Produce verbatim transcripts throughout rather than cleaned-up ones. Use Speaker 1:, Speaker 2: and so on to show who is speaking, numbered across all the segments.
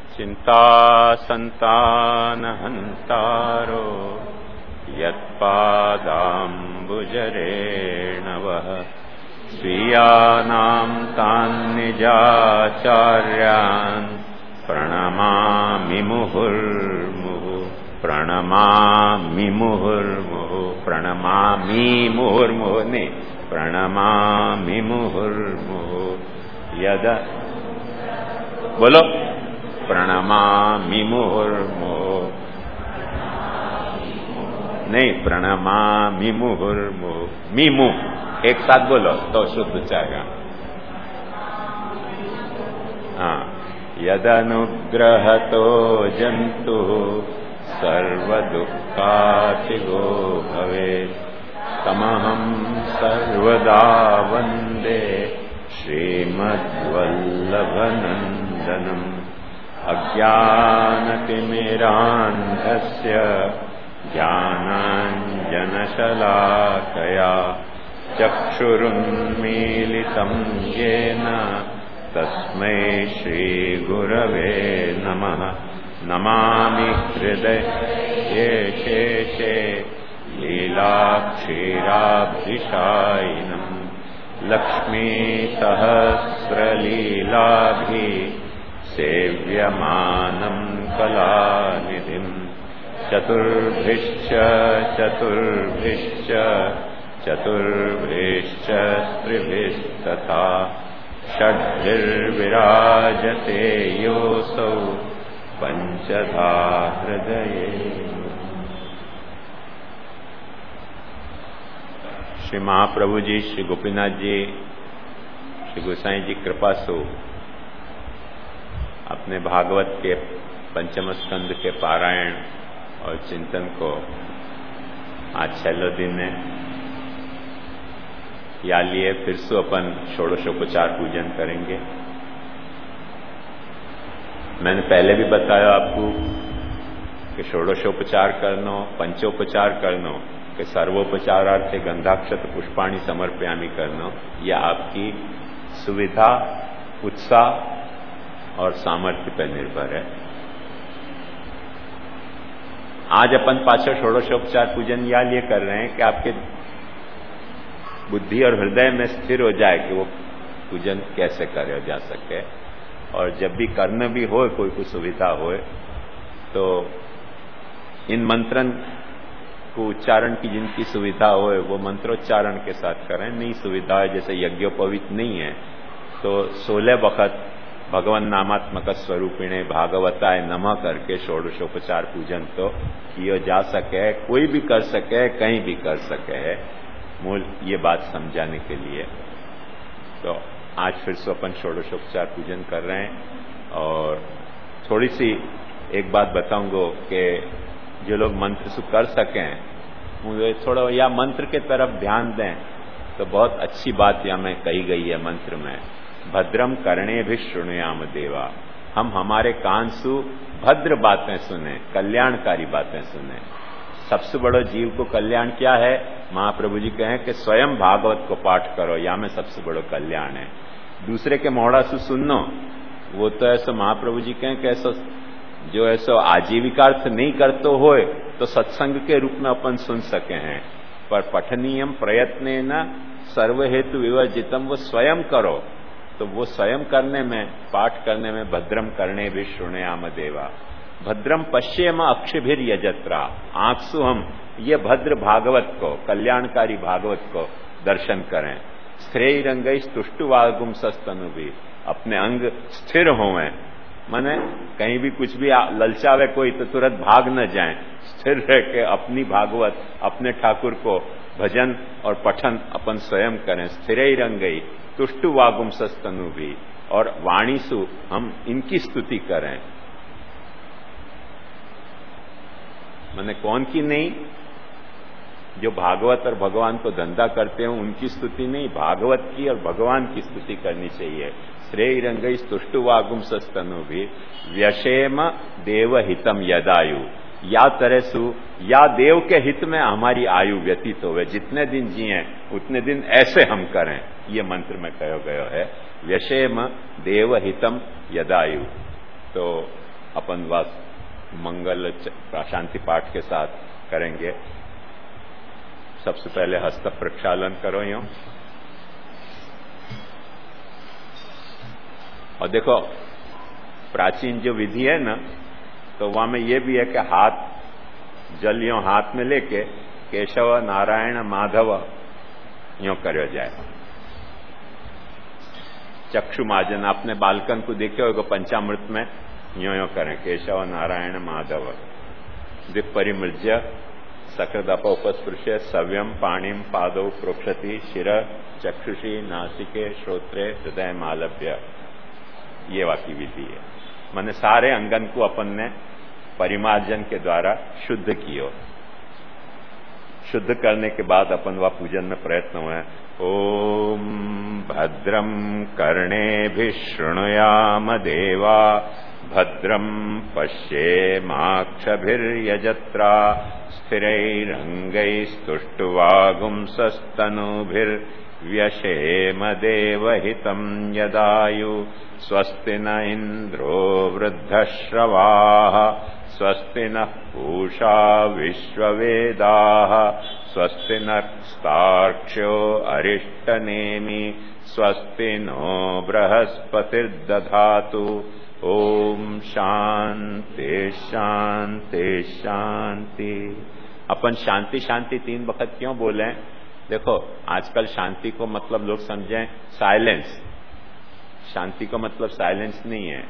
Speaker 1: चिंता संतानहंतारो यत्पादाम्बुजरेणवः स्वीयानां तान्निजाचार्यान् प्रणमामि मुहुर्मुहुः प्रणमामि मुहुर्मुहुः प्रणमामि मुहुर्मुहुः ने प्रणमामि मुहुर्मुहुः यद बोलो प्रणमामि मुहुर्मुहुः नहीं प्रणमामि मुहुर्मुहुः मीमु एक साथ बोलो तो शुद्ध जाएगा। हाँ यदनुग्रहतो जंतु सर्वदुःखातिगो भवेत् तमहं सर्वदा वन्दे श्रीमद्वल्लभनन्दनम् अज्ञानतिमिरान्धस्य ज्ञानाञ्जनशलाकया चक्षुरुन्मीलितं येन तस्मै श्रीगुरवे नमः। नमामि हृदये शेषे लीलाक्षीराब्धिशायिनम् लक्ष्मीसहस्रलीलाभिः सेव्यमानं कलानिधिम् चतुर्भिश्च चतुर्भिश्च चतुर्भिश्च स्त्रिभिस्तथा षड्भिर्विराजते योऽसौ पंचधा हृदये। श्री महाप्रभु जी, श्री गोपीनाथ जी, श्री गोसाई जी कृपा सु अपने भागवत के पंचम स्कंद के पारायण और चिंतन को आज छेल्लो दिन ने या लिए फिर से अपन षोडशोपचार पूजन करेंगे। मैंने पहले भी बताया आपको कि षोडशोपचार करनो, पंचोपचार करनो कि सर्वोपचारार्थे गंधाक्षत पुष्पाणि समर्पयामि करनो, यह आपकी सुविधा, उत्साह और सामर्थ्य पर निर्भर है। आज अपन पांचों षोडशोपचार पूजन या लिए कर रहे हैं कि आपके बुद्धि और हृदय में स्थिर हो जाए कि वो पूजन कैसे करे जा सके, और जब भी करना भी हो, कोई कोई सुविधा हो, तो इन मंत्रन को उच्चारण की जिनकी सुविधा हो वो मंत्रोच्चारण के साथ करें। नहीं सुविधा है, जैसे यज्ञोपवीत नहीं है, तो सोलह वक्त भगवान नामात्मक स्वरूपिणे भागवताय नमः करके षोडशोपचार पूजन तो किया जा सके, कोई भी कर सके, कहीं भी कर सके, मूल ये बात समझाने के लिए। तो आज फिर से अपन षोडशोपचार पूजन कर रहे हैं। और थोड़ी सी एक बात बताऊंगा कि जो लोग मंत्र से कर सकें मुझे थोड़ा या मंत्र के तरफ ध्यान दें, तो बहुत अच्छी बात यहाँ में कही गई है मंत्र में, भद्रम कर्णे भी शृणुयाम देवा। हम हमारे कान सु भद्र बातें सुने, कल्याणकारी बातें सुने। सबसे बड़ा जीव को कल्याण क्या है? महाप्रभु जी कहें कि स्वयं भागवत को पाठ करो, या में सबसे बड़ा कल्याण है। दूसरे के मोड़ा से सुनो, वो तो ऐसा महाप्रभु जी कहें कि ऐसा जो ऐसा आजीविकार्थ नहीं करते हो तो सत्संग के रूप में अपन सुन सके हैं, पर पठनीयम प्रयत्नेन सर्व हेतु विवर्जितम, वो स्वयं करो। तो वो स्वयं करने में, पाठ करने में भद्रम करणे भी शृणुयाम देवा, भद्रम पश्येम अक्षिभिर यजत्रा, आंख से हम ये भद्र भागवत को, कल्याणकारी भागवत को दर्शन करें। स्थिर अंगई तुष्टुवागुम सस्तनु भी, अपने अंग स्थिर होवें, माने कहीं भी कुछ भी ललचावे कोई तो तुरंत भाग न जाएं, स्थिर रह के अपनी भागवत, अपने ठाकुर को भजन और पठन अपन स्वयं करें। स्थिर अंगई तुष्टुवागुम सस्तनु भी, और वाणी सु हम इनकी स्तुति करें। मैंने कौन की नहीं, जो भागवत और भगवान को धंधा करते हो उनकी स्तुति नहीं, भागवत की और भगवान की स्तुति करनी चाहिए। श्रेय रंगई तुष्टुवागुम सस्तनु भी व्यशेम देव हितम यदायु, या तरह सु या देव के हित में हमारी आयु व्यतीत होवे, जितने दिन जिए उतने दिन ऐसे हम करें, ये मंत्र में कहो गयो है। व्यशेम देव हितम यदायु। तो अपन वास मंगल शांति पाठ के साथ करेंगे। सबसे पहले हस्त प्रक्षालन करो यूं, और देखो प्राचीन जो विधि है ना, तो वहां में ये भी है कि हाथ जल यूं हाथ में लेके केशव नारायण माधव यूं करो जाए। चक्षु माजन, आपने बालकन को देखे होगा पंचामृत में, यो यो करें केशव नारायण माधव। दिक्परिमृज्य सकृदप उपस्पृश्य सव्यम पाणिम पादौ प्रोक्षति शिर चक्षुषी नासिके श्रोत्रे हृदय मालभ्य। ये वाकी विधि है। माने सारे अंगन को अपन ने परिमार्जन के द्वारा शुद्ध कियो। शुद्ध करने के बाद अपन वह पूजन में प्रयत्न हुए। ओम भद्रम कर्णेभिः शृणुयाम देवा भद्रम पश्येमाक्षभिर्यजत्रा स्थिरैरङ्गैस्तुष्टुवागुंसस्तनूभिर्व्यशेम देवहितं यदायु। स्वस्ति न इन्द्रो वृद्धश्रवाः स्वस्ति नः पूषा विश्ववेदाः स्वस्ति नस्तार्क्ष्यो अरिष्टनेमि स्वस्ति नो बृहस्पतिर्दधातु। ओम शांति शांति शांति। अपन शांति शांति तीन वक्त क्यों बोले? देखो आजकल शांति को मतलब लोग समझें साइलेंस। शांति को मतलब साइलेंस नहीं है।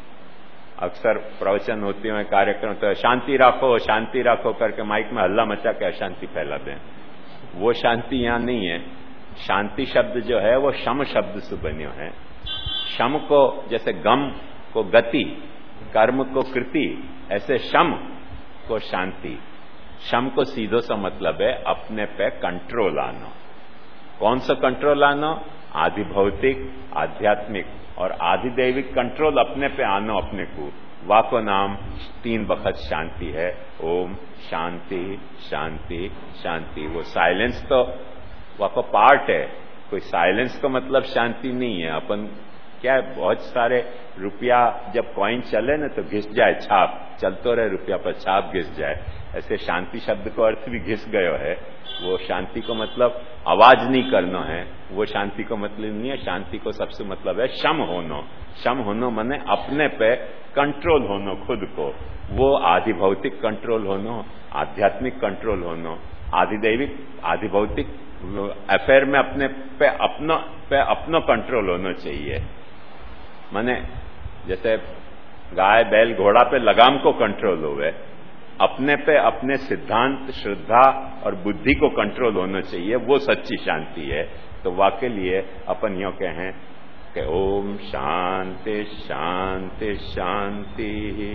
Speaker 1: अक्सर प्रवचन होते हुए कार्यक्रम तो शांति रखो शांति रखो करके माइक में हल्ला मचा के अशांति फैला दें। वो शांति यहां नहीं है। शांति शब्द जो है वो शम शब्द से बन्यो है। शम को जैसे गम को गति, कर्म को कृति, ऐसे शम को शांति। शम को सीधो सा मतलब है अपने पे कंट्रोल आना। कौन सा कंट्रोल आना? आधि भौतिक, आध्यात्मिक और आधि दैविक कंट्रोल अपने पे आना अपने को। वा को नाम तीन वक्त शांति है। ओम शांति शांति शांति। वो साइलेंस तो वा को पार्ट है। कोई साइलेंस का मतलब शांति नहीं है। अपन क्या है, बहुत सारे रुपया जब कॉइन चले ना तो घिस जाए छाप, चलते रहे रुपया पर छाप घिस जाए। ऐसे शांति शब्द को अर्थ भी घिस गयो है। वो शांति को मतलब आवाज नहीं करना है, वो शांति को मतलब नहीं है। शांति को सबसे मतलब है शम होनो। शम होनो माने अपने पे कंट्रोल होनो खुद को। वो आधि भौतिक कंट्रोल होनो, आध्यात्मिक कंट्रोल होनो, आधि दैविक आधि भौतिक अफेयर में अपने पे अपना पे अपना कंट्रोल होना चाहिए। माने जैसे गाय बैल घोड़ा पे लगाम को कंट्रोल होवे, अपने पे अपने सिद्धांत श्रद्धा और बुद्धि को कंट्रोल होना चाहिए। वो सच्ची शांति है। तो वाके लिए अपन यूं कहें कि ओम शांति शांति शांति।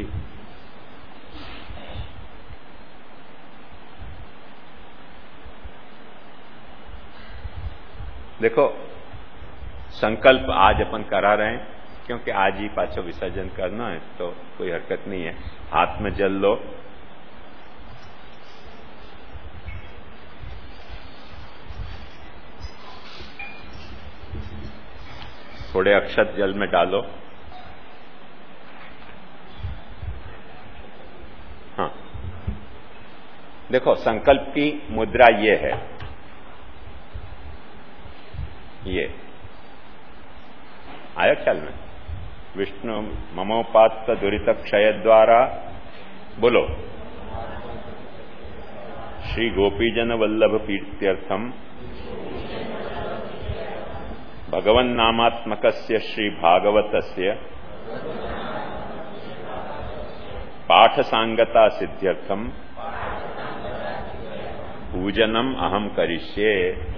Speaker 1: देखो संकल्प आज अपन करा रहे हैं क्योंकि आज ही पाछो विसर्जन करना है, तो कोई हरकत नहीं है। हाथ में जल लो, थोड़े अक्षत जल में डालो। हाँ देखो संकल्प की मुद्रा ये है, ये आया ख्याल में? विष्णु ममोपात्त दुरित क्षय द्वारा बोलो श्री गोपीजन वल्लभ कीर्त्यर्थम भगवन नामात्मकस्य श्री भागवतस्य पाठ सांगता सिद्ध्यर्थम पूजनम अहम करिष्ये।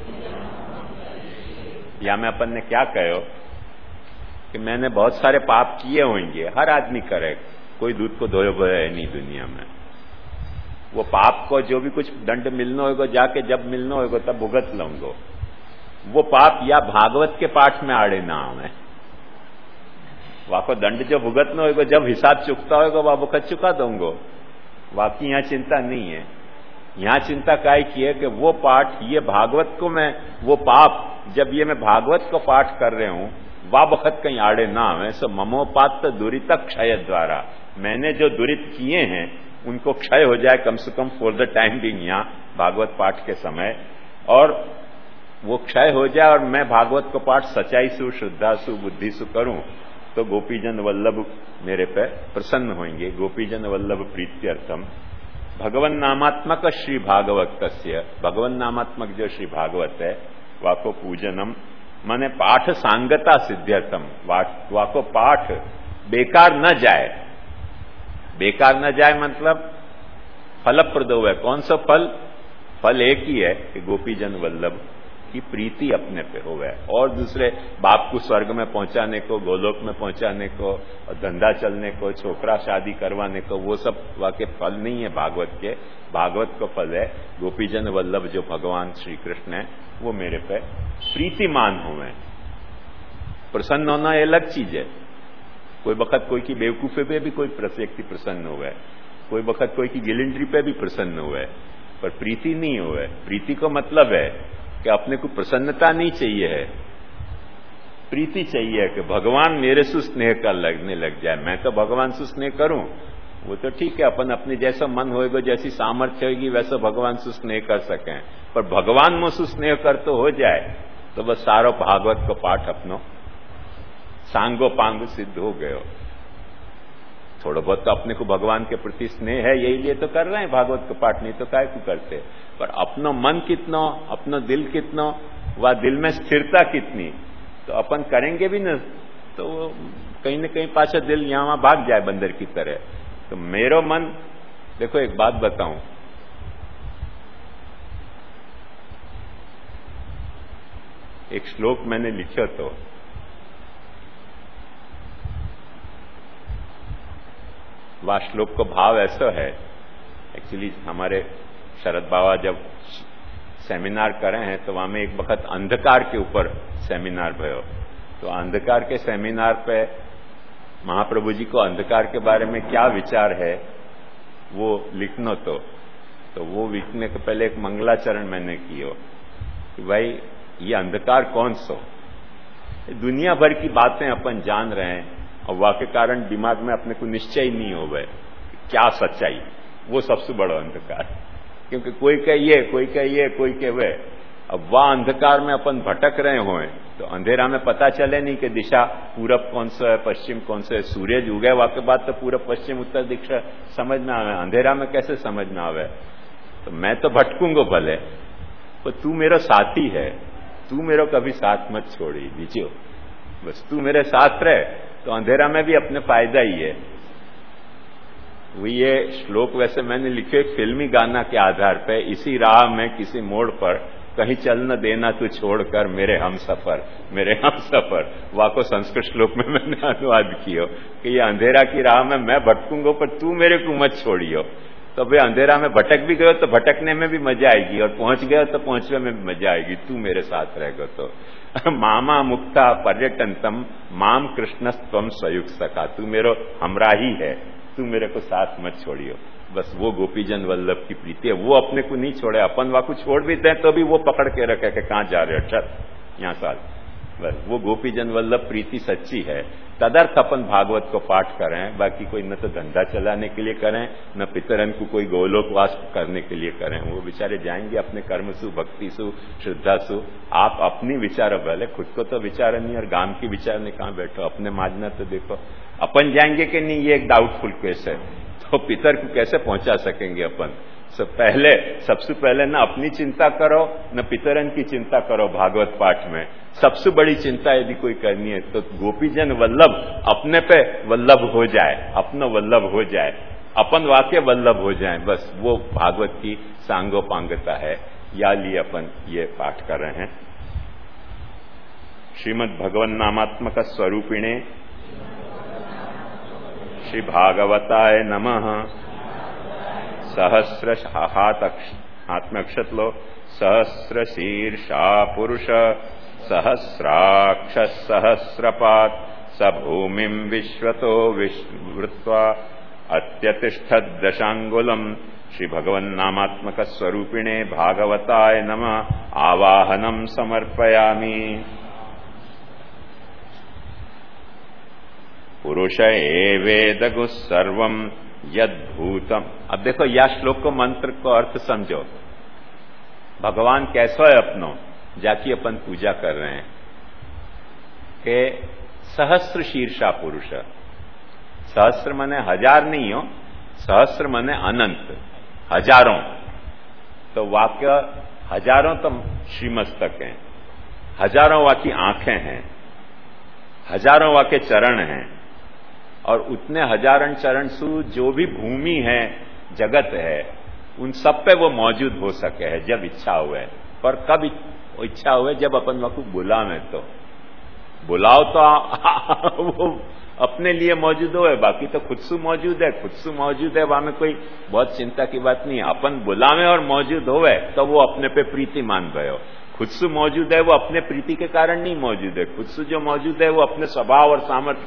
Speaker 1: या मैं अपन ने क्या कहो कि मैंने बहुत सारे पाप किए होंगे, हर आदमी करे, कोई दूध को धोए बोए है नहीं दुनिया में। वो पाप को जो भी कुछ दंड मिलना होगा जाके जब मिलना होगा तब भुगत लूंगो। वो पाप या भागवत के पाठ में आड़े ना आवे। वहां को दंड जो भुगतना होगा जब हिसाब चुकता होगा वह भुगत चुका दूंगो। बाकी यहां चिंता नहीं है। यहां चिंता काय की है कि वो पाठ ये भागवत को मैं वो पाप जब ये मैं भागवत को पाठ कर रहे हूं वा बखत कहीं आड़े ना आवे। सो ममोपात दुरित क्षय द्वारा, मैंने जो दुरित किए हैं उनको क्षय हो जाए कम से कम फॉर द टाइम बिंग यहाँ भागवत पाठ के समय, और वो क्षय हो जाए और मैं भागवत को पाठ सच्चाई सु, श्रद्धा सु, बुद्धि सु करूं, तो गोपीजन वल्लभ मेरे पे प्रसन्न होंगे। गोपीजन वल्लभ प्रीत्यर्थम भगवन नामात्मक श्री भागवत तस्य, भगवन नामात्मक जो श्री भागवत है वाको पूजनम माने पाठ सांगता सिद्ध्यर्थम, वाको पाठ बेकार न जाए। बेकार न जाए मतलब फलप्रद है। कौन सा फल? फल एक ही है कि गोपीजन वल्लभ की प्रीति अपने पे होवे, और दूसरे बाप को स्वर्ग में पहुंचाने को, गोलोक में पहुंचाने को, और धंधा चलने को, छोकरा शादी करवाने को, वो सब वाके फल नहीं है भागवत के। भागवत को फल है गोपीजन वल्लभ जो भगवान श्री कृष्ण है वो मेरे पे प्रीतिमान हुए। प्रसन्न होना ये अलग चीज है। कोई वक्त कोई की बेवकूफे पे भी कोई व्यक्ति प्रसन्न हुए, कोई वक्त कोई की गिलिंड्री पे भी प्रसन्न हुए, पर प्रीति नहीं हुए। प्रीति को मतलब है कि अपने को प्रसन्नता नहीं चाहिए है, प्रीति चाहिए कि भगवान मेरे से स्नेह कर लगने लग जाए। मैं तो भगवान से स्नेह करूं वो तो ठीक है, अपन अपने जैसा मन होएगा, जैसी सामर्थ्य होगी वैसा भगवान से स्नेह कर सकें, पर भगवान मुझसे स्नेह कर तो हो जाए तो बस सारो भागवत को पाठ अपनो सांगो पांग सिद्ध हो गयो। थोड़ा बहुत तो अपने को भगवान के प्रति स्नेह है, यही लिए तो कर रहे हैं भागवत को पाठ, नहीं तो काय को करते। पर अपनो मन कितना, अपना दिल कितना, वह दिल में स्थिरता कितनी, तो अपन करेंगे भी न तो कहीं न कहीं पाछा दिल यहां वहां भाग जाए बंदर की तरह। तो मेरो मन, देखो एक बात बताऊं, एक श्लोक मैंने लिखा तो वह श्लोक को भाव ऐसा है, एक्चुअली हमारे शरद बाबा जब सेमिनार करे हैं तो वहां में एक वक्त अंधकार के ऊपर सेमिनार भयो, तो अंधकार के सेमिनार पे महाप्रभु जी को अंधकार के बारे में क्या विचार है वो लिखना, तो तो वो लिखने के पहले एक मंगलाचरण मैंने किया कि भाई ये अंधकार कौन सो, दुनिया भर की बातें अपन जान रहे हैं और वाके कारण दिमाग में अपने को निश्चय नहीं हो गए क्या सच्चाई, वो सबसे बड़ा अंधकार। क्योंकि कोई कहिए कोई कहिए कोई कहे, अब वह अंधकार में अपन भटक रहे हों तो अंधेरा में पता चले नहीं कि दिशा पूरब कौन सा है, पश्चिम कौन सा है। सूरज उगे वाके बाद तो पूरब पश्चिम उत्तर दिशा समझ में आवे, अंधेरा में कैसे समझ में आवे। तो मैं तो भटकूंगा भले, पर तू मेरा साथी है, तू मेरा कभी साथ मत छोड़ी दीजियो, बस तू मेरे साथ रहे तो अंधेरा में भी अपने फायदा ही है। वो ये श्लोक वैसे मैंने लिखे एक फिल्मी गाना के आधार पे, इसी राह में किसी मोड़ पर कहीं चल न देना तू छोड़कर मेरे हम सफर, मेरे हम सफर, वाको संस्कृत श्लोक में मैंने अनुवाद किया कि ये अंधेरा की राह में मैं भटकूंगा पर तू मेरे को मत छोड़ियो। तो भाई अंधेरा में भटक भी गयो तो भटकने में भी मजा आएगी, और पहुंच गया तो पहुंचने में भी मजा आएगी, तू मेरे साथ रहेगा तो। मामा मुक्ता पर्यटनतम माम कृष्णस्तम सयुक्त सका, तू मेरो हमरा ही है, तू मेरे को साथ मत छोड़ियो। बस वो गोपीजन वल्लभ की प्रीति है, वो अपने को नहीं छोड़े, अपन वहां को छोड़ भी दें तो भी वो पकड़ के रखे कि कहां जा रहे हो, चल यहां साल। बस वो गोपीजन वल्लभ प्रीति सच्ची है, तदर्थ अपन भागवत को पाठ करें। बाकी कोई न तो धंधा चलाने के लिए करें, न पितरन को कोई गोलोकवास करने के लिए करें, वो बेचारे जाएंगे अपने कर्म सु, भक्ति सु, श्रद्धा सु। आप अपनी विचार पहले, खुद को तो विचार नहीं और गांव की विचार ने कहां बैठो, अपने माजना तो देखो अपन जाएंगे कि नहीं, ये एक डाउटफुल केस है। तो पितर को कैसे पहुंचा सकेंगे अपन? सब पहले सबसे पहले ना अपनी चिंता करो न पितरन की चिंता करो। भागवत पाठ में सबसे बड़ी चिंता यदि कोई करनी है तो गोपीजन वल्लभ अपने पे वल्लभ हो जाए, अपना वल्लभ हो जाए, अपन वाक्य वल्लभ हो जाए, बस वो भागवत की सांगोपांगता है। या लिए अपन ये पाठ कर रहे हैं। श्रीमद् भगवन नामात्मक स्वरूपिणे श्री भागवताय नमः। सहस्र हाथ में अक्षत लो, सहस्र शीर्षा पुरुष सहस्राक्ष सहस्रपात स भूमिं विश्वतो विश्वृत्वा अत्यतिष्ठत् दशांगुलम। श्री भगवन नामात्मक स्वरूपिणे भागवताय नमः आवाहनम समर्पयामि। पुरुष एवेदगु सर्वम यद्भूतम। अब देखो यह श्लोक को मंत्र को अर्थ समझो। भगवान कैसा है अपनो जाकी अपन पूजा कर रहे हैं कि सहस्र शीर्षा पुरुष। सहस्र मने हजार नहीं हो, सहस्र मने अनंत, हजारों। तो वाक्य हजारों तो श्रीमस्तक हैं, हजारों वाकी आंखें हैं, हजारों वाके चरण हैं, और उतने हजारन चरण सु जो भी भूमि है, जगत है, उन सब पे वो मौजूद हो सके है जब इच्छा हुए। पर कब इच्छा हुए? जब अपन वह को बुलावे। तो बुलाओ तो आ, आ, वो अपने लिए मौजूद हो, बाकी तो खुद से मौजूद है, खुद से मौजूद है, वहां में कोई बहुत चिंता की बात नहीं है। अपन बुलावे और मौजूद होवे तो वो अपने पे प्रीति मान गए। खुद से मौजूद है वो अपने प्रीति के कारण नहीं मौजूद है, खुद से जो मौजूद है वो अपने स्वभाव और सामर्थ्य